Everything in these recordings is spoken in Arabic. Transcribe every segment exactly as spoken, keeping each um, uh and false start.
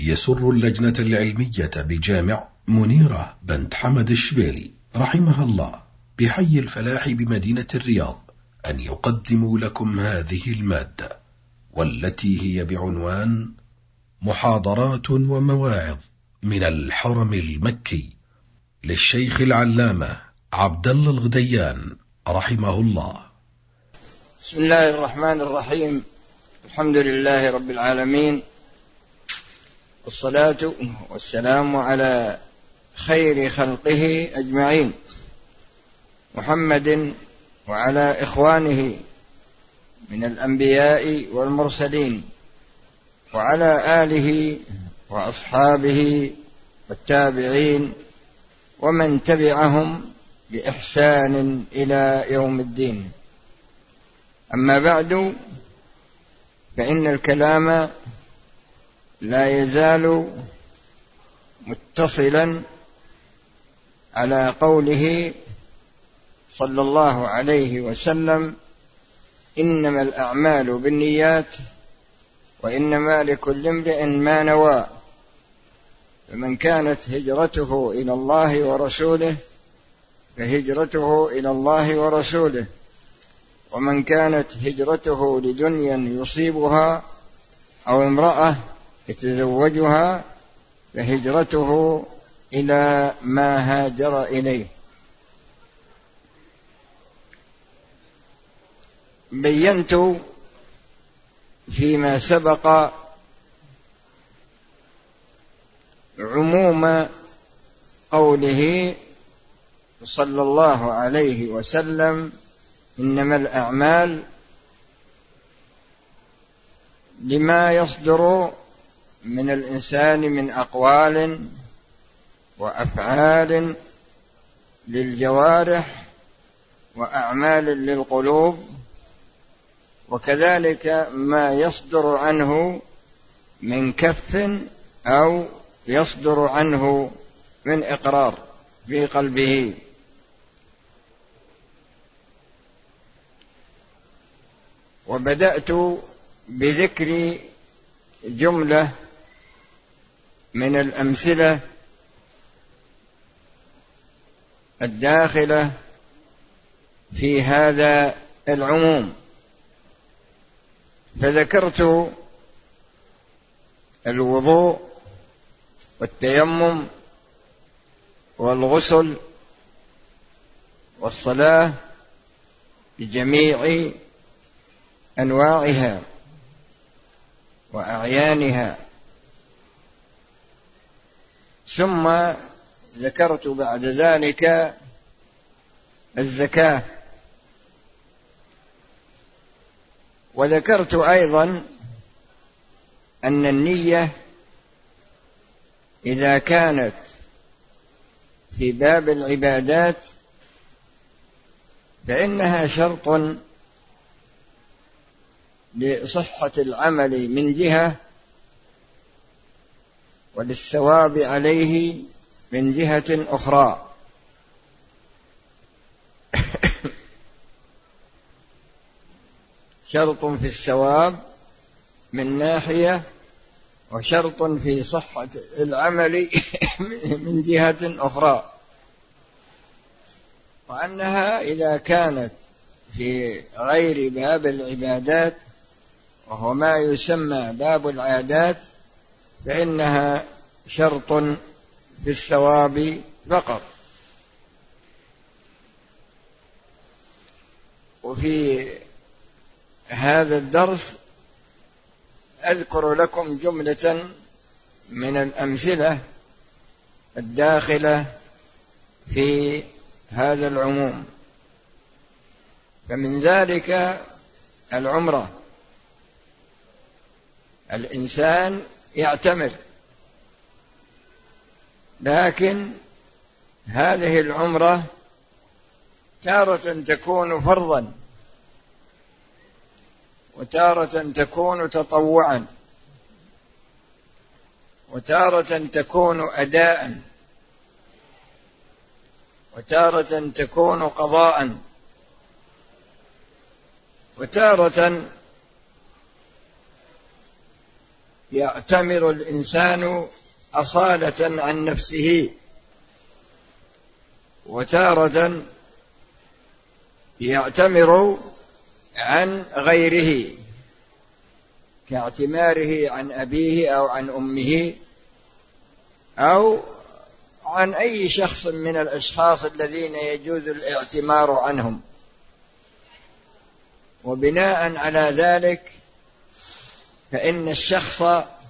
يسر اللجنة العلمية بجامع منيرة بنت حمد الشبيلي رحمها الله بحي الفلاح بمدينة الرياض أن يقدموا لكم هذه المادة، والتي هي بعنوان محاضرات ومواعظ من الحرم المكي للشيخ العلامة عبد الله الغديان رحمه الله. بسم الله الرحمن الرحيم. الحمد لله رب العالمين، والصلاة والسلام على خير خلقه أجمعين، محمد وعلى إخوانه من الأنبياء والمرسلين، وعلى آله وأصحابه والتابعين ومن تبعهم بإحسان إلى يوم الدين. أما بعد، فإن الكلام لا يزال متصلا على قوله صلى الله عليه وسلم: إنما الأعمال بالنيات وإنما لكل امرئ ما نوى، فمن كانت هجرته إلى الله ورسوله فهجرته إلى الله ورسوله، ومن كانت هجرته لدنيا يصيبها أو امرأة يتزوجها فهجرته إلى ما هاجر إليه. بينت فيما سبق عموم قوله صلى الله عليه وسلم: إنما الأعمال، لما يصدر من الإنسان من أقوال وأفعال للجوارح وأعمال للقلوب، وكذلك ما يصدر عنه من كف أو يصدر عنه من إقرار في قلبه. وبدأت بذكر جملة من الأمثلة الداخلة في هذا العموم، فذكرت الوضوء والتيمم والغسل والصلاة بجميع أنواعها وأعيانها، ثم ذكرت بعد ذلك الزكاة، وذكرت أيضا أن النية إذا كانت في باب العبادات فإنها شرط لصحة العمل من جهة، وللثواب عليه من جهة أخرى. شرط في الثواب من ناحية، وشرط في صحة العمل من جهة أخرى، وأنها إذا كانت في غير باب العبادات وهو ما يسمى باب العادات فإنها شرط في الثواب فقط. وفي هذا الدرس أذكر لكم جملة من الأمثلة الداخلة في هذا العموم، فمن ذلك العمرة. الإنسان يعتمر، لكن هذه العمرة تارة تكون فرضا، وتارة تكون تطوعا، وتارة تكون أداء، وتارة تكون قضاء، وتارة يعتمر الإنسان أصالة عن نفسه، وتارة يعتمر عن غيره كاعتماره عن أبيه أو عن أمه أو عن أي شخص من الأشخاص الذين يجوز الاعتمار عنهم. وبناء على ذلك فإن الشخص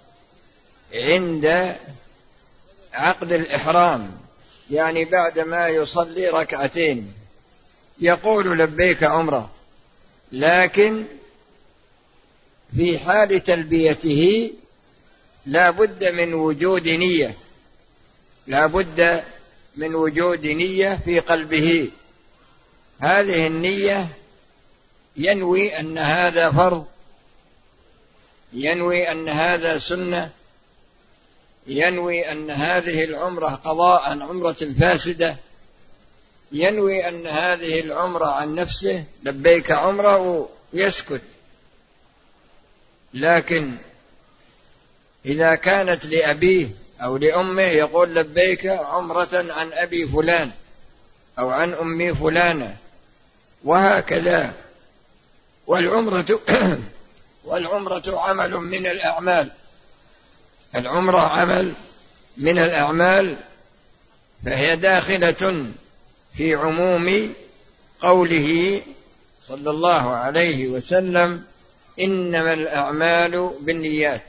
عند عقد الإحرام، يعني بعدما يصلي ركعتين، يقول لبيك عمرة، لكن في حال تلبيته لا بد من وجود نية، لا بد من وجود نية في قلبه. هذه النية ينوي أن هذا فرض، ينوي أن هذا سنة، ينوي أن هذه العمرة قضاء عن عمرة فاسدة، ينوي أن هذه العمرة عن نفسه لبيك عمرة ويسكت. لكن إذا كانت لأبيه أو لأمه يقول لبيك عمرة عن أبي فلان أو عن أمي فلانة، وهكذا. والعمرة والعمرة عمل من الأعمال، العمرة عمل من الأعمال، فهي داخلة في عموم قوله صلى الله عليه وسلم: إنما الأعمال بالنيات،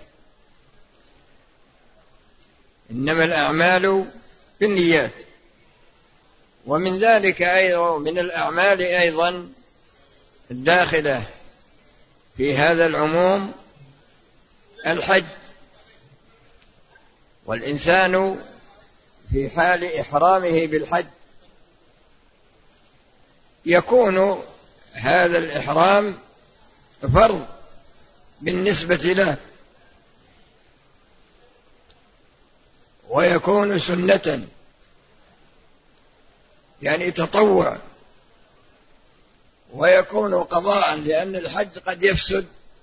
إنما الأعمال بالنيات. ومن ذلك أيضا من الأعمال أيضا الداخلة في هذا العموم الحج. والإنسان في حال إحرامه بالحج يكون هذا الإحرام فرض بالنسبة له، ويكون سنة، يعني تطوع، ويكون قضاء، لأن الحج قد يفسد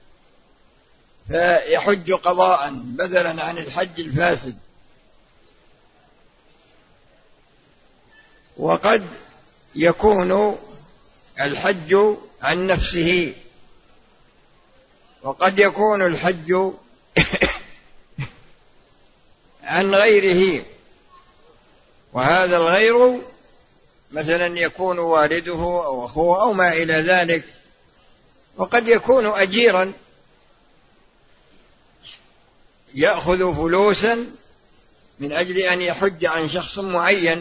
فيحج قضاء بدلا عن الحج الفاسد. وقد يكون الحج عن نفسه، وقد يكون الحج عن غيره، وهذا الغير مثلا يكون والده أو أخوه أو ما إلى ذلك. وقد يكون أجيرا يأخذ فلوسا من أجل أن يحج عن شخص معين،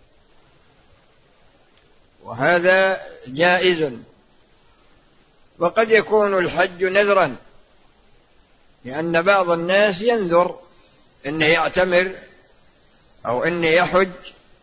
وهذا جائز. وقد يكون الحج نذرا، لأن بعض الناس ينذر أنه يعتمر أو أنه يحج،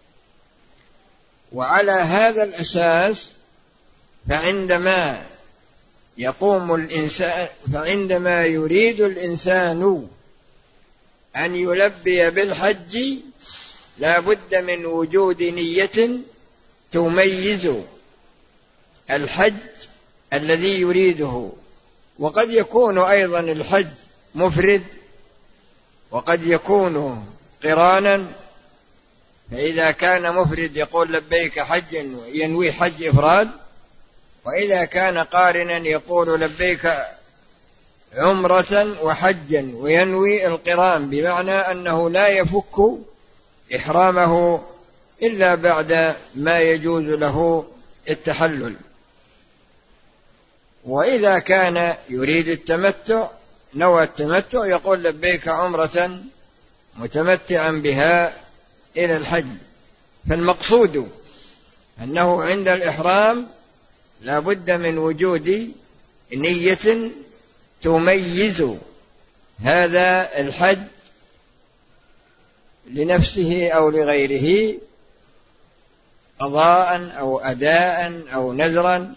وعلى هذا الأساس فعندما يقوم الإنسان فعندما يريد الإنسان أن يلبي بالحج لا بد من وجود نية تميز الحج الذي يريده. وقد يكون أيضا الحج مفرد، وقد يكون قرانا، فإذا كان مفرد يقول لبيك حجا وينوي حج إفراد، وإذا كان قارنا يقول لبيك عمرة وحجا وينوي القران، بمعنى أنه لا يفك إحرامه إلا بعد ما يجوز له التحلل. وإذا كان يريد التمتع نوى التمتع يقول لبيك عمرة متمتعا بها إلى الحج. فالمقصود أنه عند الإحرام لا بد من وجود نية تميز هذا الحج لنفسه أو لغيره، قضاء أو أداء أو نذرا.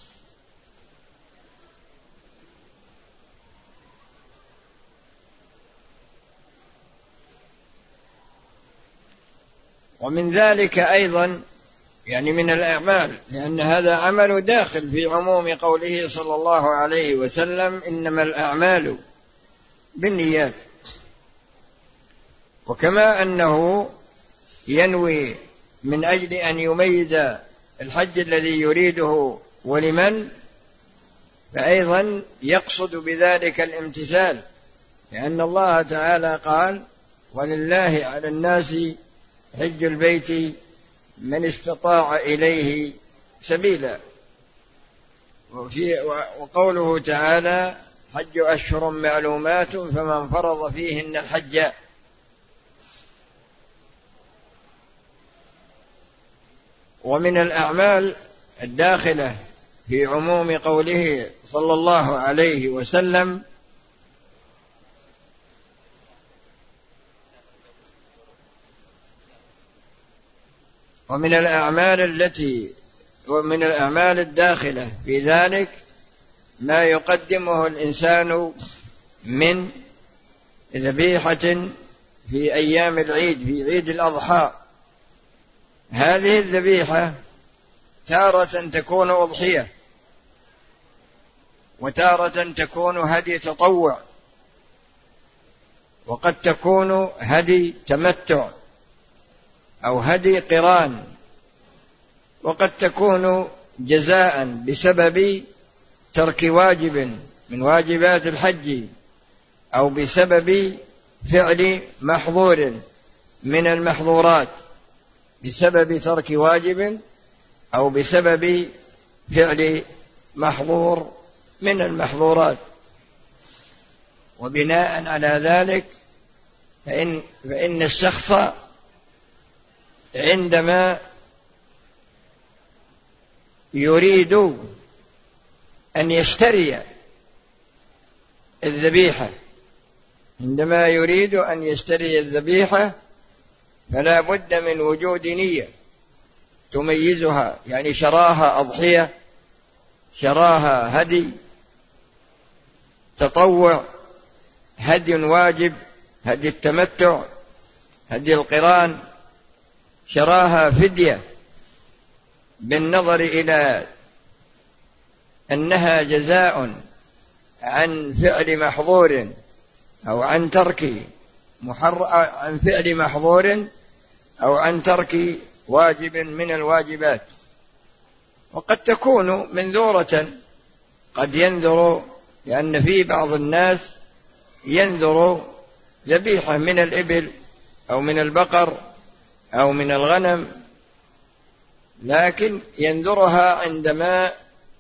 ومن ذلك أيضا يعني من الأعمال، لأن هذا عمل داخل في عموم قوله صلى الله عليه وسلم: إنما الأعمال بالنيات. وكما أنه ينوي من أجل أن يميز الحج الذي يريده ولمن، فأيضا يقصد بذلك الامتثال، لأن الله تعالى قال: ولله على الناس حج البيت من استطاع إليه سبيلا. وقوله تعالى: حج أشهر معلومات فمن فرض فيهن الحج. ومن الأعمال الداخلة في عموم قوله صلى الله عليه وسلم: ومن الأعمال التي ومن الأعمال الداخلة في ذلك ما يقدمه الإنسان من ذبيحة في أيام العيد، في عيد الأضحى. هذه الذبيحة تارة تكون أضحية، وتارة تكون هدي تطوع، وقد تكون هدي تمتع أو هدي قران، وقد تكون جزاء بسبب ترك واجب من واجبات الحج، أو بسبب فعل محظور من المحظورات، بسبب ترك واجب أو بسبب فعل محظور من المحظورات. وبناء على ذلك فإن, فإن الشخص عندما يريد أن يشتري الذبيحة عندما يريد أن يشتري الذبيحة فلا بد من وجود نية تميزها، يعني شراها أضحية، شراها هدي تطوع، هدي واجب، هدي التمتع، هدي القران، شراها فدية، بالنظر إلى أنها جزاء عن فعل محظور أو عن ترك محر عن فعل محظور أو عن ترك واجب من الواجبات. وقد تكون منذورة، قد ينذر، لأن في بعض الناس ينذر ذبيحة من الإبل أو من البقر أو من الغنم، لكن ينذرها عندما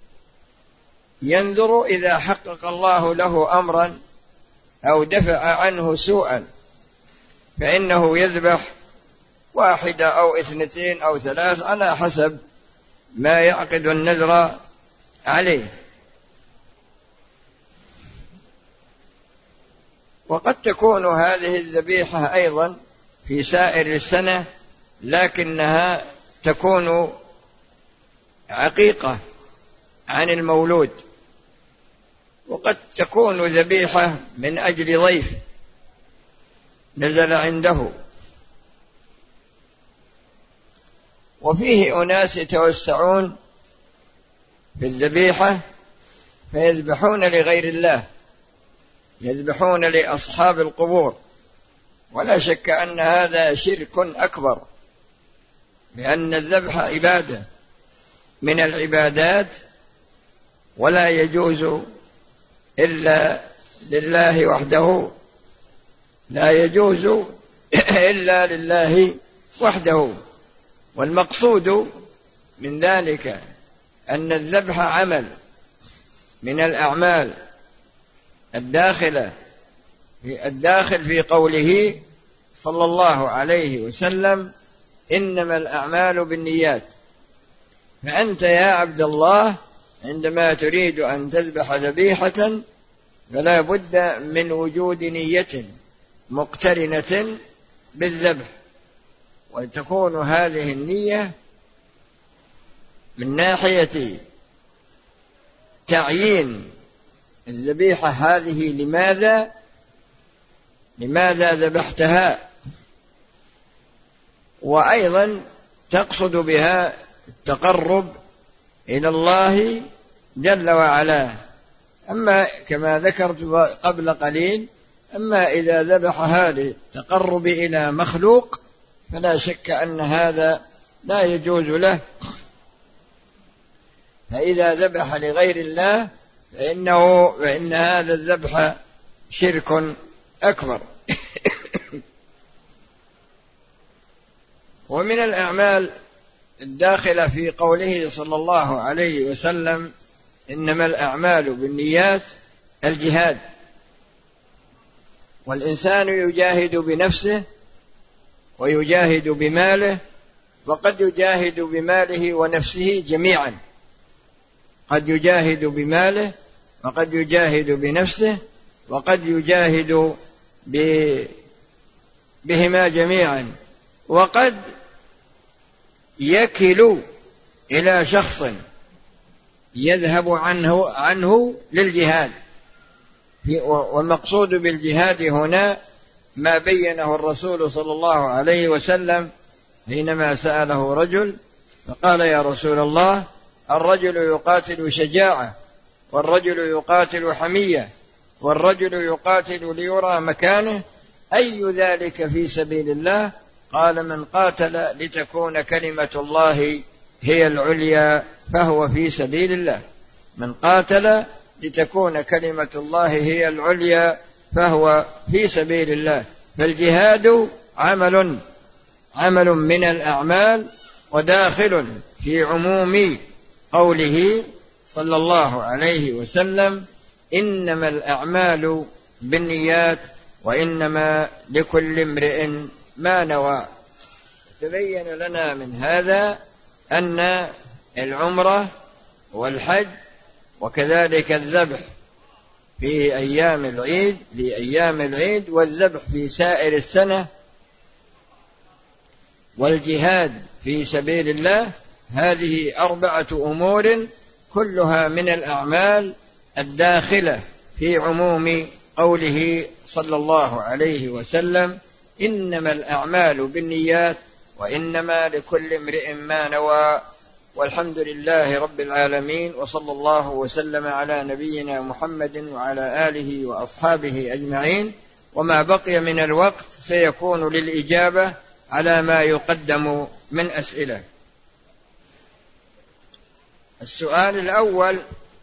ينذر إذا حقق الله له أمرا أو دفع عنه سوءا، فإنه يذبح واحدة أو اثنتين أو ثلاث على حسب ما يعقد النذر عليه. وقد تكون هذه الذبيحة أيضا في سائر السنة، لكنها تكون عقيقة عن المولود، وقد تكون ذبيحة من أجل ضيف نزل عنده. وفيه أناس يتوسعون في الذبيحة فيذبحون لغير الله، يذبحون لأصحاب القبور، ولا شك أن هذا شرك أكبر، لأن الذبح عبادة من العبادات، ولا يجوز إلا لله وحده، لا يجوز إلا لله وحده. والمقصود من ذلك أن الذبح عمل من الأعمال الداخلة في الداخل في قوله صلى الله عليه وسلم: إنما الأعمال بالنيات. فأنت يا عبد الله عندما تريد أن تذبح ذبيحة فلا بد من وجود نية مقترنة بالذبح، وتكون هذه النية من ناحية تعيين الذبيحة هذه لماذا لماذا ذبحتها، وأيضا تقصد بها التقرب إلى الله جل وعلا. أما كما ذكرت قبل قليل أما إذا ذبحها للتقرب إلى مخلوق فلا شك أن هذا لا يجوز له. فإذا ذبح لغير الله فإنه فإن هذا الذبح شرك أكبر. ومن الأعمال الداخلة في قوله صلى الله عليه وسلم إنما الأعمال بالنيات الجهاد، والإنسان يجاهد بنفسه ويجاهد بماله، وقد يجاهد بماله ونفسه جميعا، قد يجاهد بماله وقد يجاهد بنفسه وقد يجاهد بهما جميعا، وقد يكل إلى شخص يذهب عنه عنه للجهاد. والمقصود بالجهاد هنا ما بينه الرسول صلى الله عليه وسلم حينما سأله رجل فقال يا رسول الله الرجل يقاتل شجاعة، والرجل يقاتل حمية، والرجل يقاتل ليرى مكانه، أي ذلك في سبيل الله؟ قال من قاتل لتكون كلمة الله هي العليا فهو في سبيل الله. من قاتل لتكون كلمة الله هي العليا فهو في سبيل الله. فالجهاد عمل عمل من الأعمال، وداخل في عموم قوله صلى الله عليه وسلم إنما الأعمال بالنيات وإنما لكل امرئ ما نوى. تبين لنا من هذا أن العمرة والحج وكذلك الذبح في أيام العيد في أيام العيد والذبح في سائر السنة والجهاد في سبيل الله، هذه أربعة أمور كلها من الأعمال الداخلة في عموم قوله صلى الله عليه وسلم إنما الأعمال بالنيات وإنما لكل امرئ ما نوى. والحمد لله رب العالمين، وصلى الله وسلم على نبينا محمد وعلى آله وأصحابه أجمعين. وما بقي من الوقت سيكون للإجابة على ما يقدم من أسئلة. السؤال الأول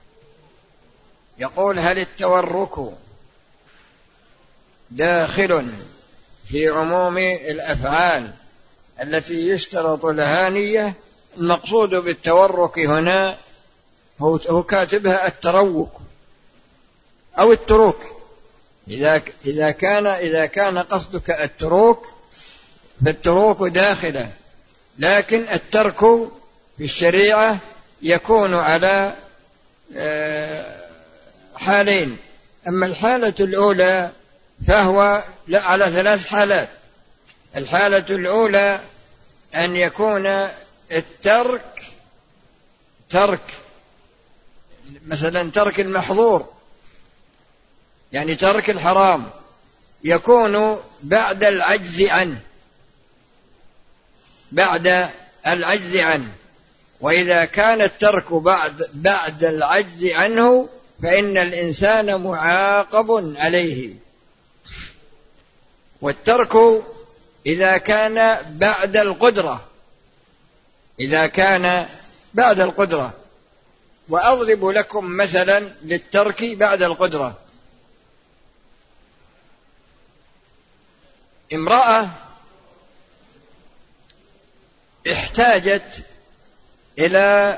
يقول هل التورك داخل في عموم الأفعال التي يشترط لها نية؟ المقصود بالتورك هنا هو كاتبها التروك أو التروك. إذا إذا كان إذا كان قصدك التروك فالتروك داخله، لكن الترك في الشريعة يكون على حالين. أما الحالة الأولى فهو على ثلاث حالات. الحالة الأولى أن يكون الترك ترك مثلا ترك المحظور، يعني ترك الحرام، يكون بعد العجز عنه بعد العجز عنه وإذا كان الترك بعد بعد العجز عنه فإن الإنسان معاقب عليه. والترك إذا كان بعد القدرة إذا كان بعد القدرة وأضرب لكم مثلا للترك بعد القدرة. امرأة احتاجت إلى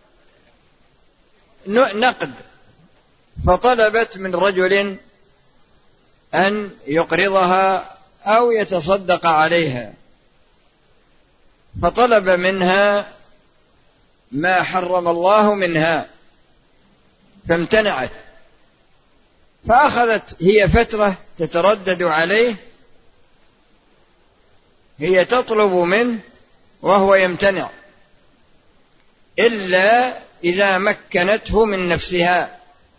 نقد فطلبت من رجل أن يقرضها أو يتصدق عليها، فطلب منها ما حرم الله منها فامتنعت، فأخذت هي فترة تتردد عليه، هي تطلب منه وهو يمتنع إلا إذا مكنته من نفسها،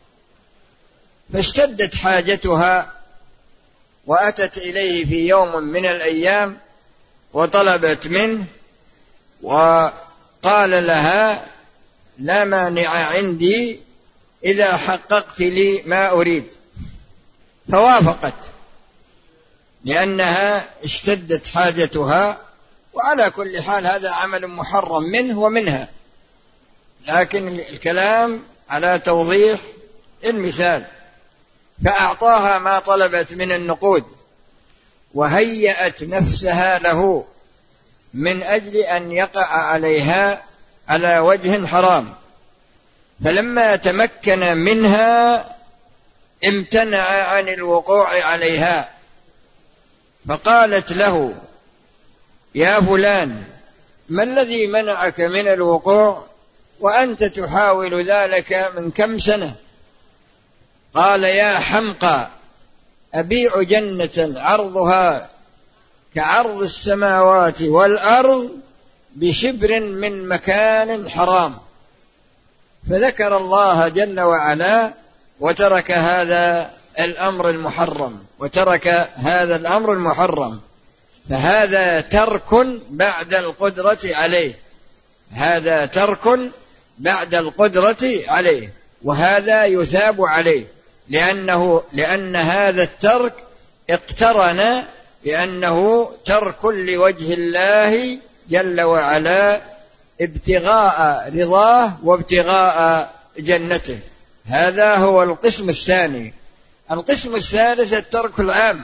فاشتدت حاجتها وأتت إليه في يوم من الأيام وطلبت منه وقال لها لا مانع عندي إذا حققت لي ما أريد، فوافقت لأنها اشتدت حاجتها. وعلى كل حال هذا عمل محرم منه ومنها، لكن الكلام على توضيح المثال. فأعطاها ما طلبت من النقود وهيأت نفسها له من أجل أن يقع عليها على وجه حرام، فلما تمكن منها امتنع عن الوقوع عليها، فقالت له: يا فلان، ما الذي منعك من الوقوع وأنت تحاول ذلك من كم سنة؟ قال: يا حمقى، أبيع جنة عرضها كعرض السماوات والأرض بشبر من مكان حرام. فذكر الله جل وعلا وترك هذا الأمر المحرم وترك هذا الأمر المحرم فهذا ترك بعد القدرة عليه، هذا ترك بعد القدرة عليه، وهذا يثاب عليه، لأنه لأن هذا الترك اقترن بأنه ترك لوجه الله جل وعلا ابتغاء رضاه وابتغاء جنته. هذا هو القسم الثاني. القسم الثالث الترك العام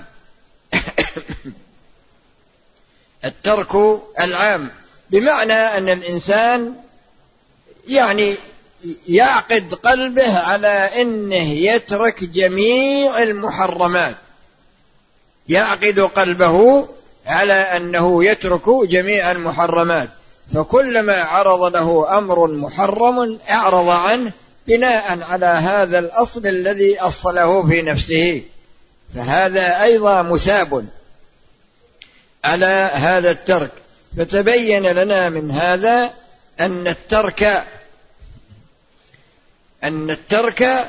الترك العام بمعنى أن الإنسان يعني يعقد قلبه على أنه يترك جميع المحرمات، يعقد قلبه على أنه يترك جميع المحرمات، فكلما عرض له أمر محرم أعرض عنه بناء على هذا الأصل الذي أصله في نفسه، فهذا أيضا مثاب على هذا الترك. فتبين لنا من هذا أن الترك أن الترك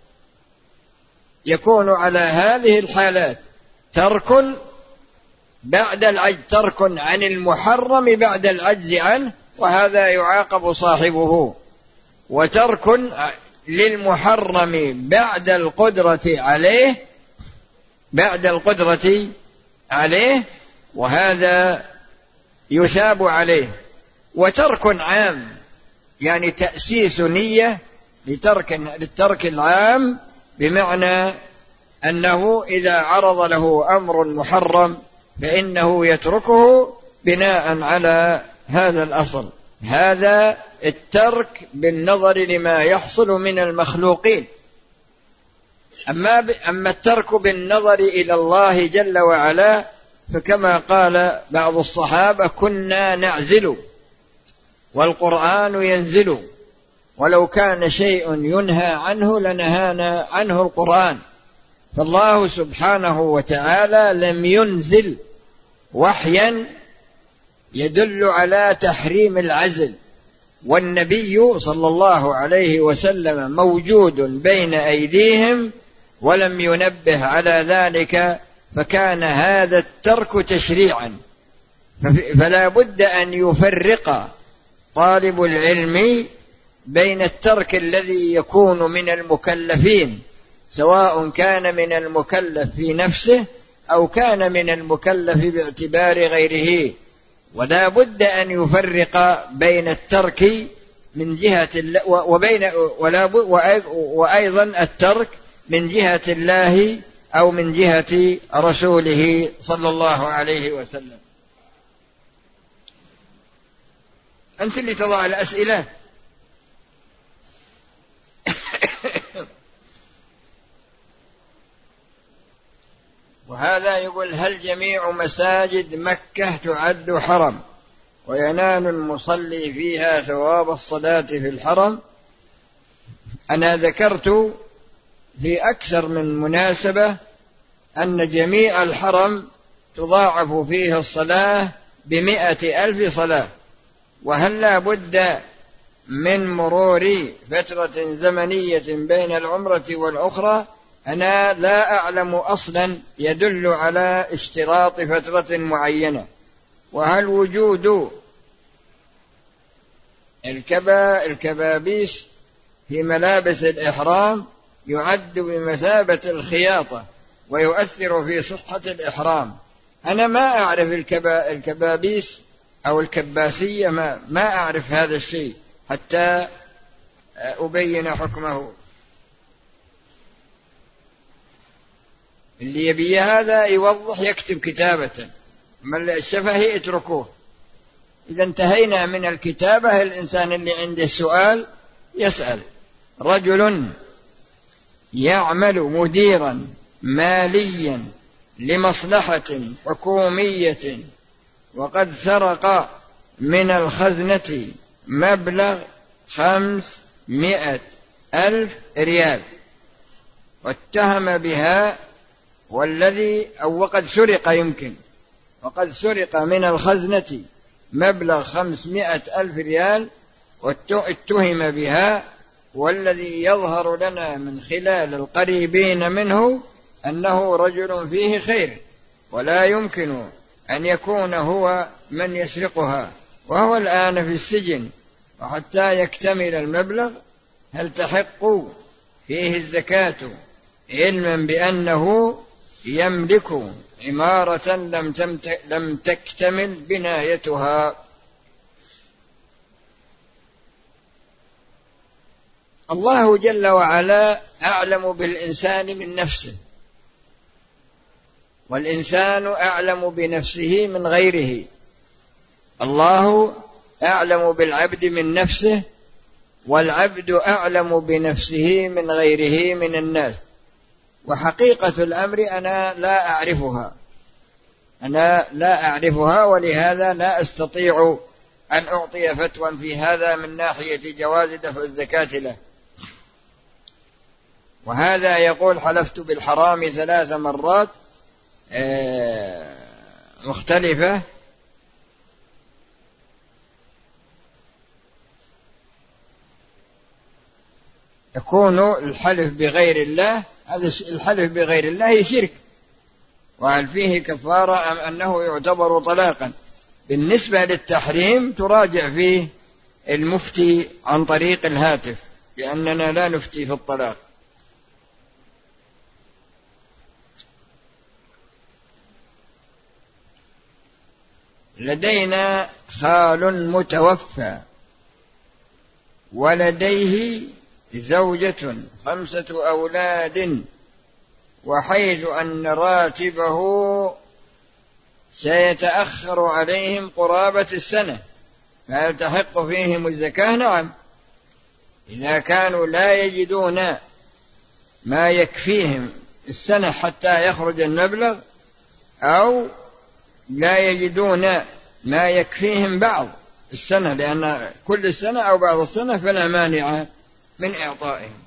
يكون على هذه الحالات: ترك بعد العجز، ترك عن المحرم بعد العجز عنه، وهذا يعاقب صاحبه، وترك للمحرم بعد القدرة عليه بعد القدرة عليه وهذا يثاب عليه. وترك عام يعني تأسيس نية لترك للترك العام، بمعنى أنه إذا عرض له أمر محرم فإنه يتركه بناء على هذا الأصل. هذا الترك بالنظر لما يحصل من المخلوقين. أما, أما الترك بالنظر إلى الله جل وعلا فكما قال بعض الصحابة: كنا نعزل والقرآن ينزل، ولو كان شيء ينهى عنه لنهانا عنه القرآن. فالله سبحانه وتعالى لم ينزل وحيا يدل على تحريم العزل، والنبي صلى الله عليه وسلم موجود بين أيديهم ولم ينبه على ذلك، فكان هذا الترك تشريعا. فلا بد أن يفرق طالب العلم بين الترك الذي يكون من المكلفين، سواء كان من المكلف في نفسه أو كان من المكلف باعتبار غيره، ولا بد أن يفرق بين الترك من جهة الله وبين وأيضا الترك من جهة الله أو من جهة رسوله صلى الله عليه وسلم. أنت اللي تضع الأسئلة. وهذا يقول: هل جميع مساجد مكة تعد حرم وينال المصلي فيها ثواب الصلاة في الحرم؟ أنا ذكرت في أكثر من مناسبة أن جميع الحرم تضاعف فيه الصلاة بمئة ألف صلاة، وهل لا بد من مرور فترة زمنية بين العمرة والأخرى؟ أنا لا أعلم أصلا يدل على اشتراط فترة معينة. وهل وجود الكبا الكبابيس في ملابس الإحرام يعد بمثابة الخياطة ويؤثر في صحة الإحرام. أنا ما أعرف الكبا الكبابيس أو الكباسية، ما, ما أعرف هذا الشيء حتى أبين حكمه. اللي يبي هذا يوضح يكتب كتابة، من الشفهي اتركوه. إذا انتهينا من الكتابة، الإنسان اللي عنده سؤال يسأل. رجل يعمل مديرا ماليا لمصلحة حكومية وقد سرق من الخزنة مبلغ خمسمائة ألف ريال واتهم بها، والذي أو وقد سرق يمكن وقد سرق من الخزنة مبلغ خمسمائة ألف ريال واتهم بها، والذي يظهر لنا من خلال القريبين منه أنه رجل فيه خير، ولا يمكن أن يكون هو من يسرقها، وهو الآن في السجن، وحتى يكتمل المبلغ هل تحق فيه الزكاة، علما بأنه يملك عمارة لم, لم تكتمل بنايتها. الله جل وعلا أعلم بالإنسان من نفسه، والإنسان أعلم بنفسه من غيره. الله أعلم بالعبد من نفسه، والعبد أعلم بنفسه من غيره من الناس. وحقيقة الأمر أنا لا أعرفها أنا لا أعرفها ولهذا لا أستطيع أن أعطي فتوى في هذا من ناحية جواز دفع الزكاة له. وهذا يقول حلفت بالحرام ثلاث مرات مختلفة، يكون الحلف بغير الله، هذا الحلف بغير الله شرك، وهل فيه كفارة أم أنه يعتبر طلاقا؟ بالنسبة للتحريم تراجع فيه المفتي عن طريق الهاتف، لأننا لا نفتي في الطلاق. لدينا خال متوفى ولديه زوجة خمسة أولاد، وحيث أن راتبه سيتأخر عليهم قرابة السنة، فهل تحق فيهم الزكاة؟ نعم، إذا كانوا لا يجدون ما يكفيهم السنة حتى يخرج المبلغ، أو لا يجدون ما يكفيهم بعض السنة، لأن كل السنة أو بعض السنة فلا مانع من إعطائهم.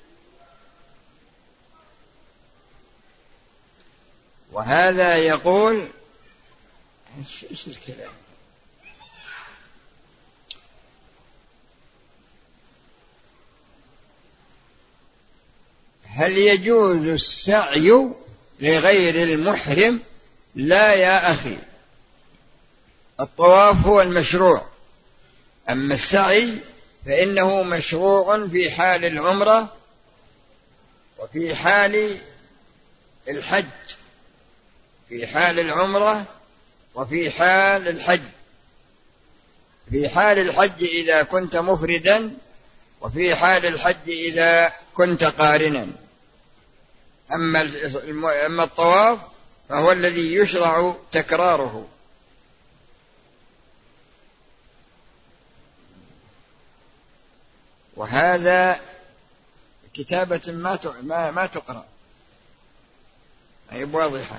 وهذا يقول إيش الكلام؟ هل يجوز السعي لغير المحرم؟ لا يا أخي، الطواف هو المشروع، أما السعي فإنه مشروع في حال العمرة وفي حال الحج، في حال العمرة وفي حال الحج. في حال الحج إذا كنت مفردا، وفي حال الحج إذا كنت قارنا. أما الطواف فهو الذي يشرع تكراره. وهذا كتابة ما ما تقرأ، أي واضحة.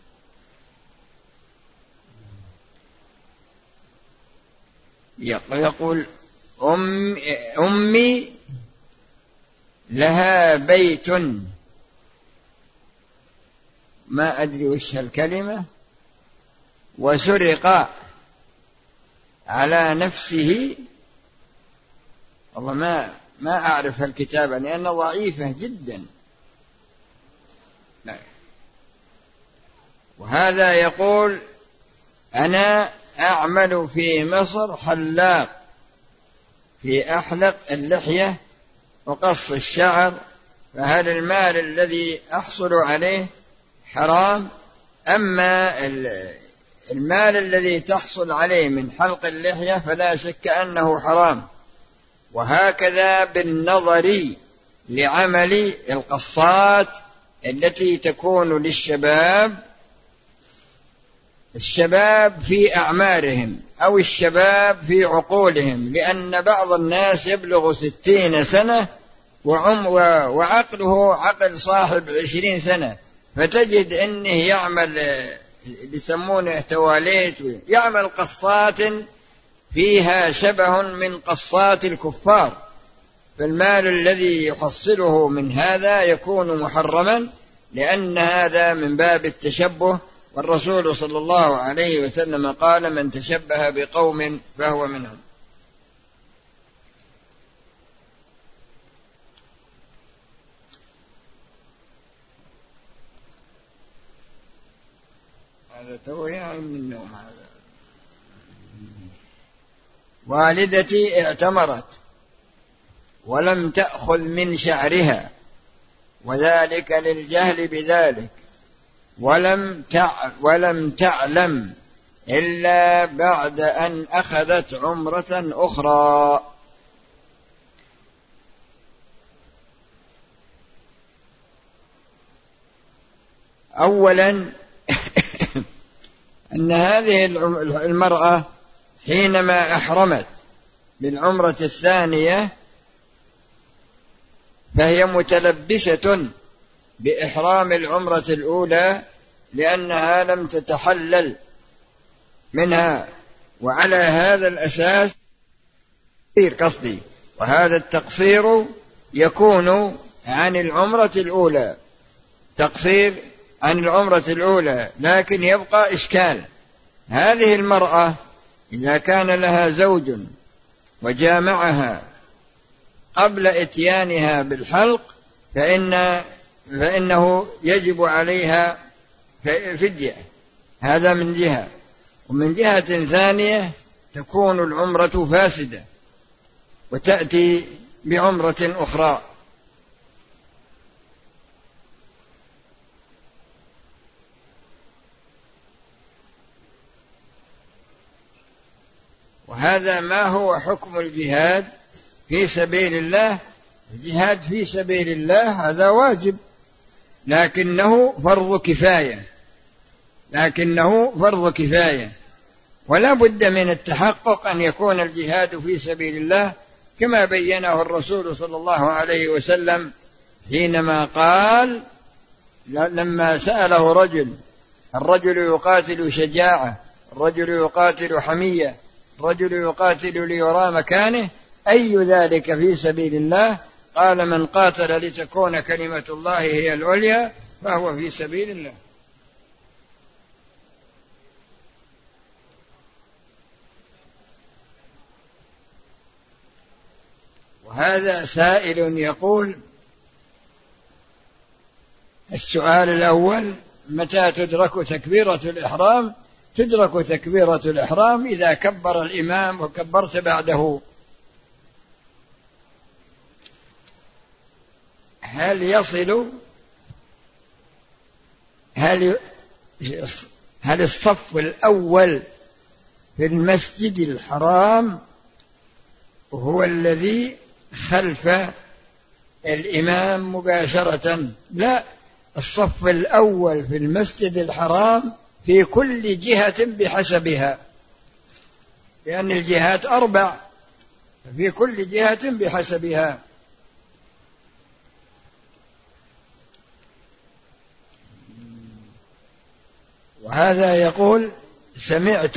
يقول أم أمي لها بيت، ما أدري وش الكلمة، وسرق على نفسه. والله ما ما أعرف الكتابة لأنها ضعيفة جدا. لا. وهذا يقول أنا أعمل في مصر حلاق، في أحلق اللحية وقص الشعر، فهل المال الذي أحصل عليه حرام. أما المال الذي تحصل عليه من حلق اللحية فلا شك أنه حرام. وهكذا بالنظر لعمل القصات التي تكون للشباب، الشباب في أعمارهم أو الشباب في عقولهم، لأن بعض الناس يبلغ ستين سنة وعقله عقل صاحب عشرين سنة، فتجد أنه يعمل يسمونه تواليت، يعمل قصات فيها شبه من قصات الكفار، فالمال الذي يحصله من هذا يكون محرما، لأن هذا من باب التشبه. والرسول صلى الله عليه وسلم قال: من تشبه بقوم فهو منهم. هذا توهي من النوم. هذا والدتي اعتمرت ولم تأخذ من شعرها، وذلك للجهل بذلك، ولم ولم تعلم إلا بعد أن أخذت عمرة أخرى. أولا أن هذه المرأة حينما أحرمت بالعمرة الثانية فهي متلبسة بإحرام العمرة الأولى، لأنها لم تتحلل منها، وعلى هذا الأساس قصدي وهذا التقصير يكون عن العمرة الأولى، تقصير عن العمرة الأولى. لكن يبقى إشكال: هذه المرأة إذا كان لها زوج وجامعها قبل إتيانها بالحلق فإن فإنه يجب عليها فدية، هذا من جهة. ومن جهة ثانية تكون العمرة فاسدة وتأتي بعمرة أخرى. وهذا ما هو حكم الجهاد في سبيل الله؟ الجهاد في سبيل الله هذا واجب، لكنه فرض كفاية، لكنه فرض كفاية ولا بد من التحقق أن يكون الجهاد في سبيل الله كما بينه الرسول صلى الله عليه وسلم حينما قال لما سأله رجل: الرجل يقاتل شجاعة، الرجل يقاتل حمية، الرجل يقاتل ليرى مكانه، أي ذلك في سبيل الله؟ قال: من قاتل لتكون كلمة الله هي العليا فهو في سبيل الله. وهذا سائل يقول: السؤال الأول: متى تدرك تكبيرة الإحرام؟ تدرك تكبيرة الإحرام إذا كبر الإمام وكبرت بعده. هل يصل هل هل الصف الأول في المسجد الحرام هو الذي خلف الإمام مباشرة؟ لا، الصف الأول في المسجد الحرام في كل جهة بحسبها، لأن الجهات أربع، في كل جهة بحسبها. وهذا يقول: سمعت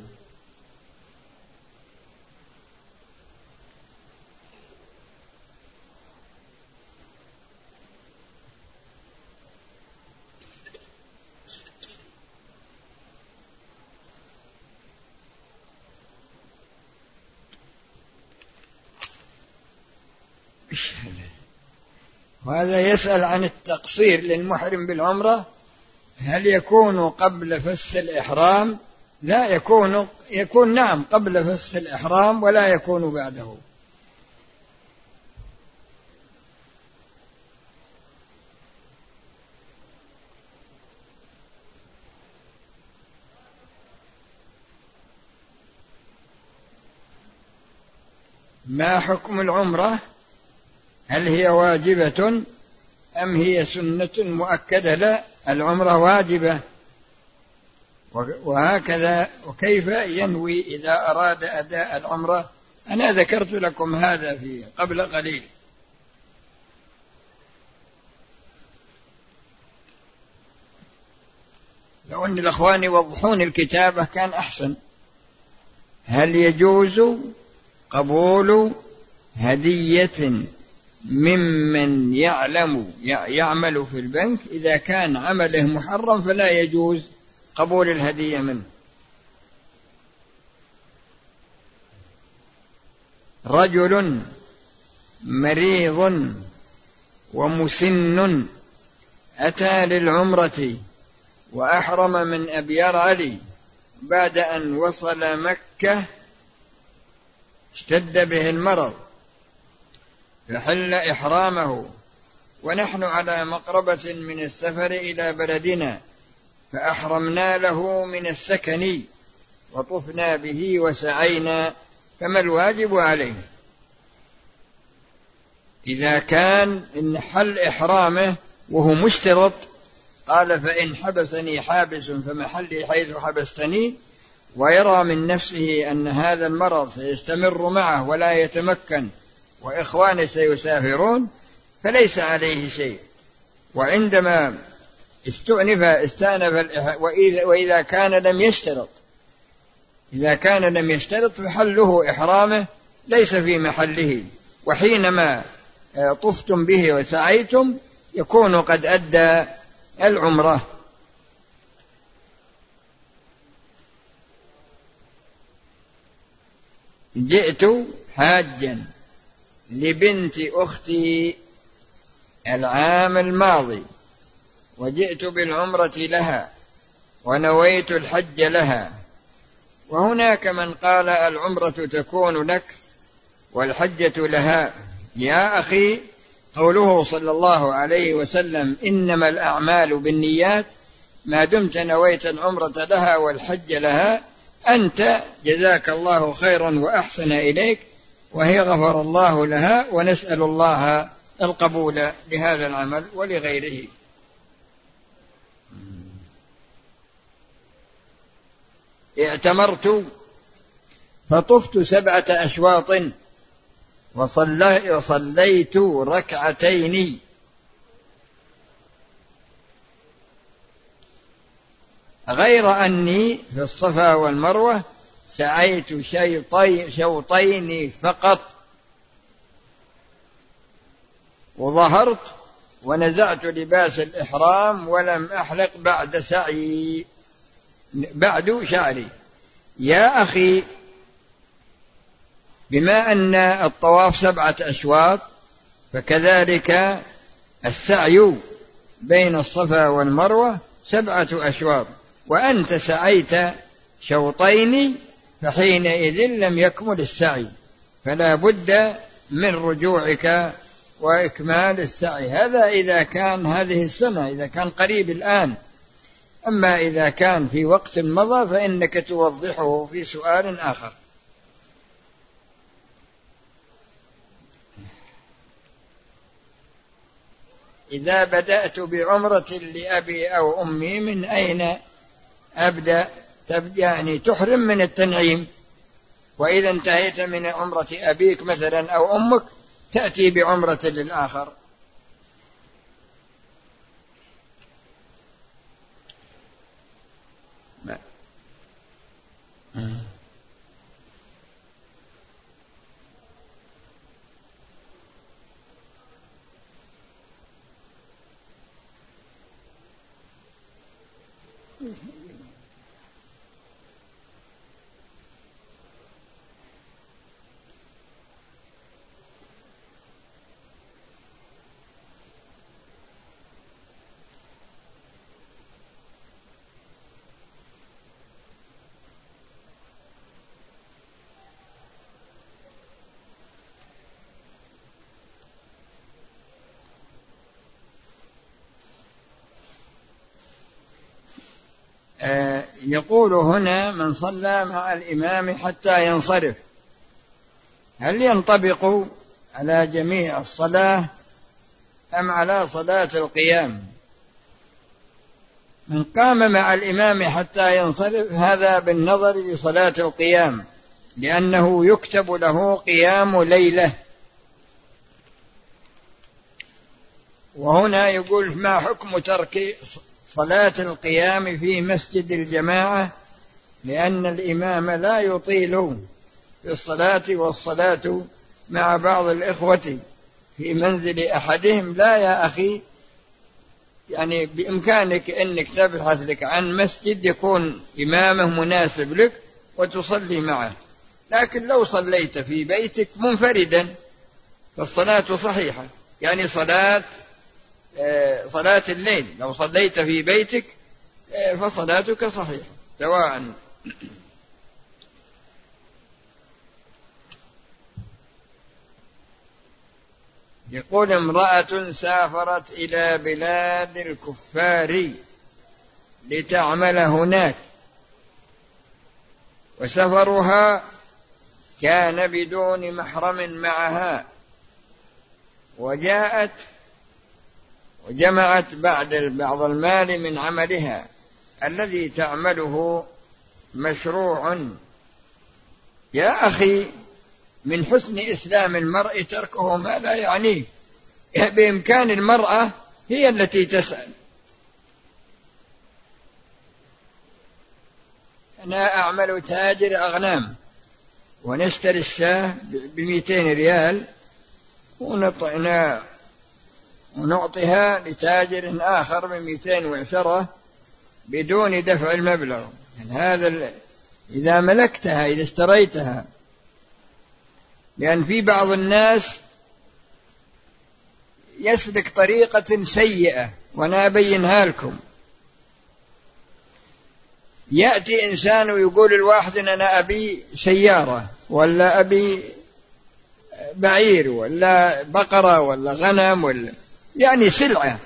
وهذا يسأل عن التقصير للمحرم بالعمرة، هل يكون قبل فسخ الإحرام؟ لا، يكون يكون نعم قبل فسخ الإحرام ولا يكون بعده. ما حكم العمرة؟ هل هي واجبة أم هي سنة مؤكدة؟ لا، العمرة واجبة. وهكذا وكيف ينوي إذا أراد أداء العمرة؟ أنا ذكرت لكم هذا في قبل قليل. لو أن الأخوان يوضحون الكتابة كان أحسن. هل يجوز قبول هدية ممن يعلم يعمل في البنك؟ إذا كان عمله محرم فلا يجوز قبول الهدية منه. رجل مريض ومسن أتى للعمرة وأحرم من أبيار علي، بعد أن وصل مكة اشتد به المرض فحل إحرامه، ونحن على مقربة من السفر إلى بلدنا، فأحرمنا له من السكن وطفنا به وسعينا، فما الواجب عليه؟ إذا كان إن حل إحرامه وهو مشترط قال: فإن حبسني حابس فمحلي حيث حبستني، ويرى من نفسه أن هذا المرض سيستمر معه ولا يتمكن وإخوانه سيسافرون، فليس عليه شيء. وعندما استأنف استأنف وإذا, وإذا كان لم يشترط إذا كان لم يشترط فحله إحرامه ليس في محله، وحينما طفتم به وسعيتم يكون قد أدى العمرة. جئت حاجا لبنت أختي العام الماضي، وجئت بالعمرة لها ونويت الحج لها، وهناك من قال العمرة تكون لك والحجة لها. يا أخي، قوله صلى الله عليه وسلم: إنما الأعمال بالنيات، ما دمت نويت العمرة لها والحج لها أنت جزاك الله خيرا وأحسن إليك، وهي غفر الله لها، ونسأل الله القبول لهذا العمل ولغيره. اعتمرت فطفت سبعة أشواط وصليت ركعتين، غير أني في الصفا والمروة سعيت شوطين فقط، وظهرت ونزعت لباس الإحرام ولم أحلق بعد سعي بعد شعري. يا أخي، بما أن الطواف سبعة أشواط فكذلك السعي بين الصفا والمروة سبعة أشواط، وأنت سعيت شوطين، فحينئذ لم يكمل السعي، فلا بد من رجوعك وإكمال السعي. هذا إذا كان هذه السنة، إذا كان قريب الآن. أما إذا كان في وقت مضى فإنك توضحه في سؤال آخر. إذا بدأت بعمرة لأبي أو أمي من أين أبدأ؟ يعني تحرم من التنعيم، وإذا انتهيت من عمرة أبيك مثلا أو أمك تأتي بعمرة للآخر. يقول هنا: من صلى مع الإمام حتى ينصرف هل ينطبق على جميع الصلاة أم على صلاة القيام؟ من قام مع الإمام حتى ينصرف هذا بالنظر لصلاة القيام، لأنه يكتب له قيام ليلة. وهنا يقول: ما حكم ترك صلاة القيام في مسجد الجماعة؟ لأن الإمام لا يطيل في الصلاة، والصلاة مع بعض الإخوة في منزل أحدهم. لا يا أخي، يعني بإمكانك أنك تبحث لك عن مسجد يكون إمامه مناسب لك وتصلي معه، لكن لو صليت في بيتك منفردا فالصلاة صحيحة. يعني صلاة صلاة الليل لو صليت في بيتك فصلاتك صحيحة سواء. يقول: امرأة سافرت إلى بلاد الكفار لتعمل هناك، وسفرها كان بدون محرم معها، وجاءت وجمعت بعد بعض المال من عملها الذي تعمله مشروع. يا أخي، من حسن إسلام المرء تركه ما لا يعنيه. بإمكان المرأة هي التي تسأل: أنا أعمل تاجر أغنام ونشتري الشاة بمئتين ريال ونعطيها لتاجر آخر بمئتين وعشرة بدون دفع المبلغ. يعني هذا إذا ملكتها، إذا اشتريتها. لأن في بعض الناس يسلك طريقة سيئة، وأنا أبينها لكم. يأتي إنسان ويقول الواحد: أنا أبي سيارة، ولا أبي بعير، ولا بقرة، ولا غنم، ولا يعني سلعة،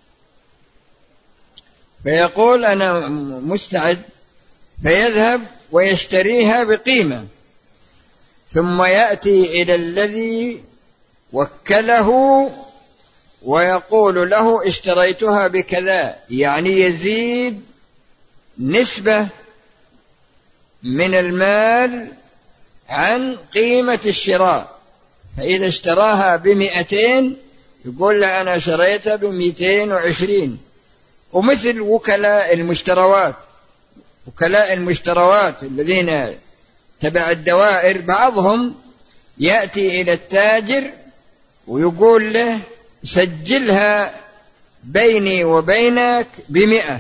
فيقول: أنا مستعد، فيذهب ويشتريها بقيمة، ثم يأتي إلى الذي وكله ويقول له: اشتريتها بكذا، يعني يزيد نسبة من المال عن قيمة الشراء. فإذا اشتراها بمئتين يقول له: أنا شريتها بمئتين وعشرين. ومثل وكلاء المشتروات وكلاء المشتروات الذين تبع الدوائر، بعضهم يأتي إلى التاجر ويقول له: سجلها بيني وبينك بمئة،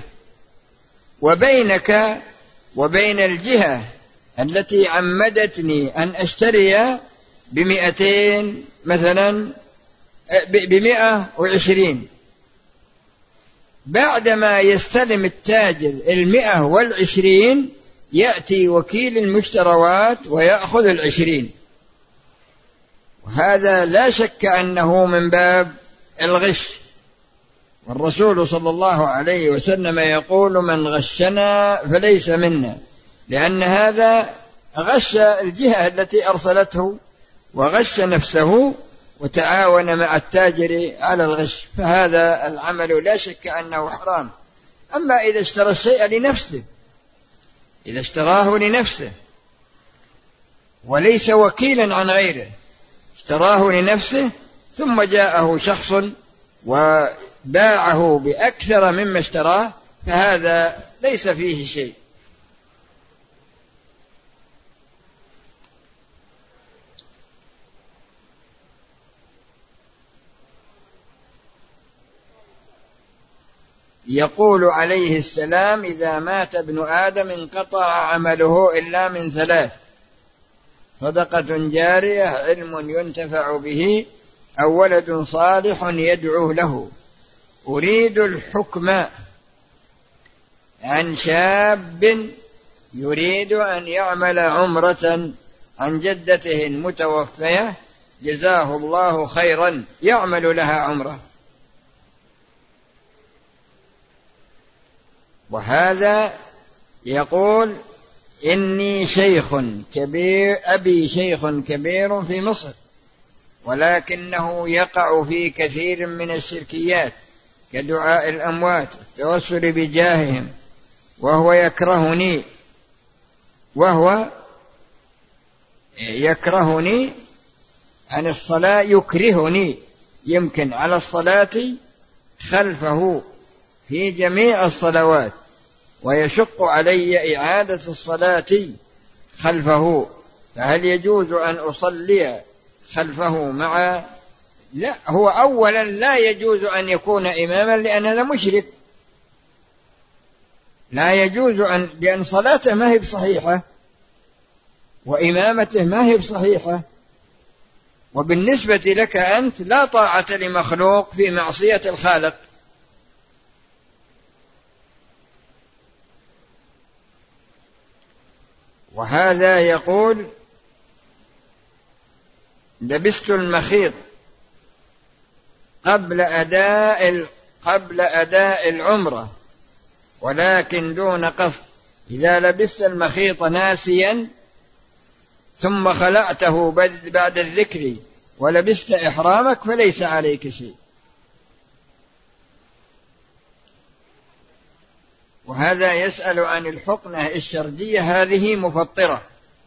وبينك وبين الجهة التي عمدتني أن أشتري بمئتين مثلا بمئة وعشرين. بعدما يستلم التاجر المئة والعشرين يأتي وكيل المشتروات ويأخذ العشرين. وهذا لا شك أنه من باب الغش. والرسول صلى الله عليه وسلم يقول: من غشنا فليس منا، لأن هذا غش الجهة التي أرسلته وغش نفسه وتعاون مع التاجر على الغش، فهذا العمل لا شك أنه حرام. أما إذا اشترى الشيء لنفسه، إذا اشتراه لنفسه وليس وكيلا عن غيره، اشتراه لنفسه ثم جاءه شخص وباعه بأكثر مما اشتراه، فهذا ليس فيه شيء. يقول عليه السلام: إذا مات ابن آدم انقطع عمله إلا من ثلاث: صدقة جارية، علم ينتفع به، أو ولد صالح يدعو له. أريد الحكم عن شاب يريد أن يعمل عمرة عن جدته المتوفية، جزاه الله خيرا، يعمل لها عمرة. وهذا يقول: إني شيخ كبير أبي شيخ كبير في مصر، ولكنه يقع في كثير من الشركيات كدعاء الأموات والتوسل بجاههم، وهو يكرهني وهو يكرهني عن الصلاة يكرهني يمكن على الصلاة خلفه في جميع الصلوات، ويشق علي إعادة الصلاة خلفه، فهل يجوز أن أصلي خلفه مع؟ لا، هو أولا لا يجوز أن يكون إماما لأن هذا مشرك، لا يجوز أن، لأن صلاته ما هي بصحيحة وإمامته ما هي بصحيحة، وبالنسبة لك أنت لا طاعة لمخلوق في معصية الخالق. وهذا يقول لبست المخيط قبل أداء قبل أداء العمرة ولكن دون قصد، إذا لبست المخيط ناسيا ثم خلعته بعد الذكر ولبست إحرامك فليس عليك شيء. وهذا يسأل عن الحقنة الشرجية، هذه مفطرة.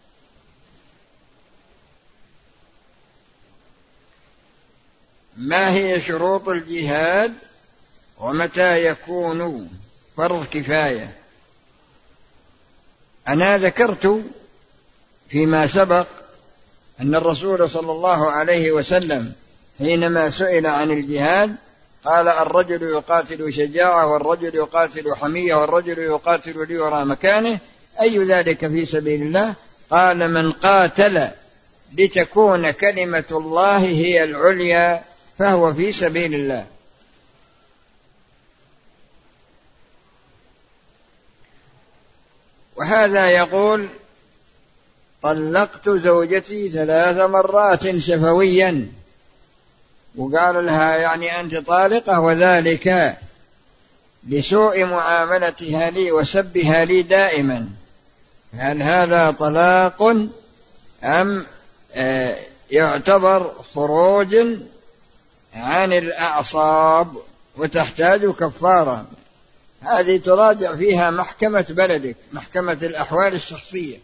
ما هي شروط الجهاد ومتى يكون فرض كفاية؟ أنا ذكرت فيما سبق أن الرسول صلى الله عليه وسلم حينما سئل عن الجهاد قال: الرجل يقاتل شجاعة، والرجل يقاتل حمية، والرجل يقاتل ليرى مكانه، أي ذلك في سبيل الله؟ قال: من قاتل لتكون كلمة الله هي العليا فهو في سبيل الله. وهذا يقول: طلقت زوجتي ثلاث مرات شفويا، وقال لها يعني أنت طالقة، وذلك لسوء معاملتها لي وسبها لي دائما، هل هذا طلاق أم يعتبر خروج عن الأعصاب وتحتاج كفارة؟ هذه تراجع فيها محكمة بلدك، محكمة الأحوال الشخصية.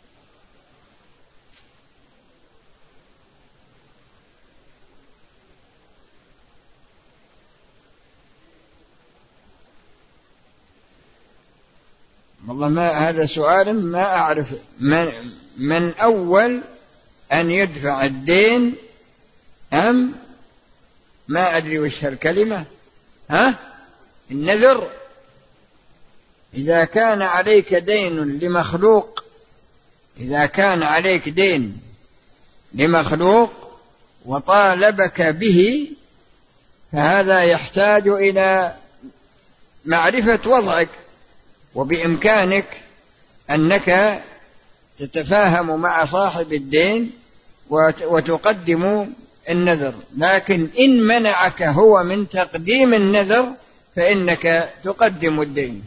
والله ما هذا سؤال ما أعرف من, من أول أن يدفع الدين أم ما أدري وش هالكلمة. ها النذر، إذا كان عليك دين لمخلوق، إذا كان عليك دين لمخلوق وطالبك به فهذا يحتاج إلى معرفة وضعك، وبإمكانك أنك تتفاهم مع صاحب الدين وتقدم النذر، لكن إن منعك هو من تقديم النذر فإنك تقدم الدين.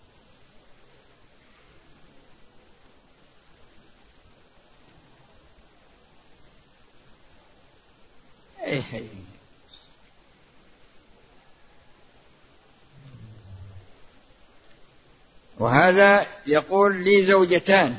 وهذا يقول: لي زوجتان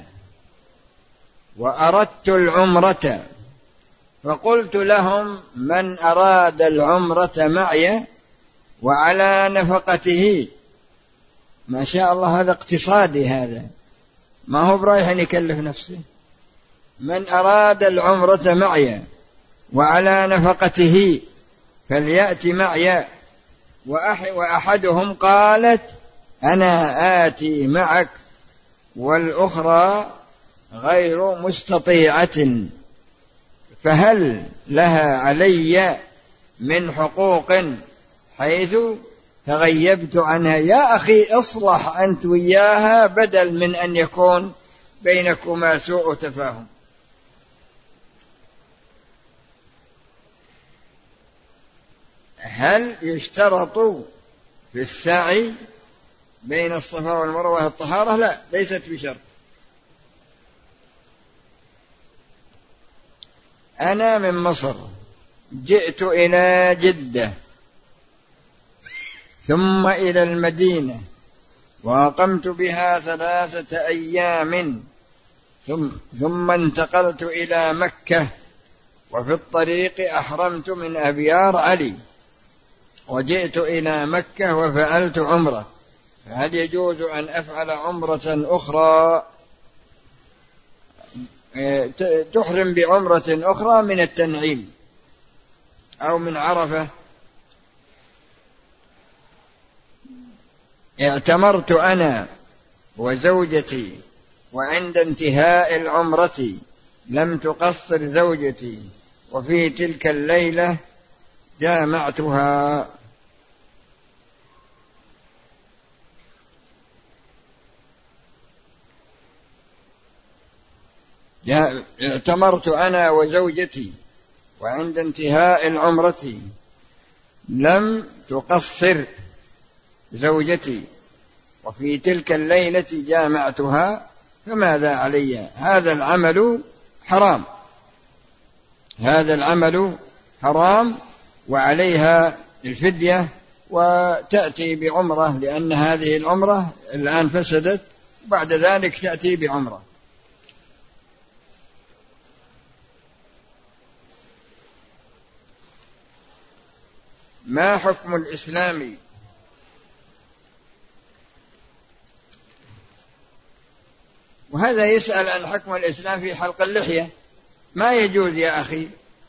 وأردت العمرة، فقلت لهم: من أراد العمرة معي وعلى نفقته. ما شاء الله، هذا اقتصادي، هذا ما هو برايح أن يكلف نفسه. من أراد العمرة معي وعلى نفقته فليأتي معي. وأحدهم قالت: أنا آتي معك، والأخرى غير مستطيعة، فهل لها علي من حقوق حيث تغيبت عنها؟ يا أخي اصلح أنت وياها بدل من أن يكون بينكما سوء تفاهم. هل يشترط في السعي بين الصفا والمروة الطهارة؟ لا، ليست بشرط. أنا من مصر جئت إلى جدة ثم إلى المدينة وأقمت بها ثلاثة أيام ثم, ثم انتقلت إلى مكة وفي الطريق أحرمت من أبيار علي وجئت إلى مكة وفعلت عمرة، فهل يجوز أن أفعل عمرة أخرى تحرم بعمرة أخرى من التنعيم أو من عرفة؟ اعتمرت أنا وزوجتي وعند انتهاء العمرة لم تقصر زوجتي وفي تلك الليلة جامعتها. اعتمرت أنا وزوجتي وعند انتهاء العمرة لم تقصر زوجتي وفي تلك الليلة جامعتها، فماذا علي؟ هذا العمل حرام، هذا العمل حرام وعليها الفدية وتأتي بعمرة، لأن هذه العمرة الآن فسدت، بعد ذلك تأتي بعمرة. ما حكم الإسلام وهذا يسأل عن حكم الإسلام في حلق اللحية؟ ما يجوز يا أخي.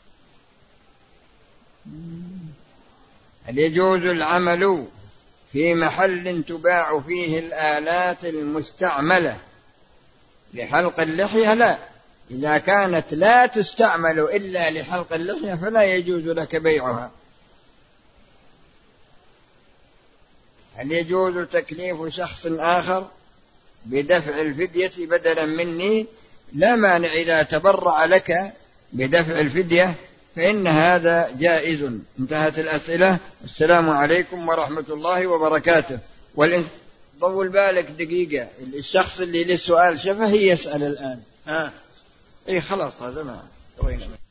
هل يجوز العمل في محل تباع فيه الآلات المستعملة لحلق اللحية؟ لا، إذا كانت لا تستعمل إلا لحلق اللحية فلا يجوز لك بيعها. هل يجوز تكليف شخص آخر بدفع الفدية بدلا مني؟ لا مانع إذا تبرع لك بدفع الفدية فإن هذا جائز. انتهت الأسئلة. السلام عليكم ورحمة الله وبركاته. والإن طول بالك دقيقة، الشخص اللي للسؤال شفهي يسأل الآن. ها إيه خلاص هذا ما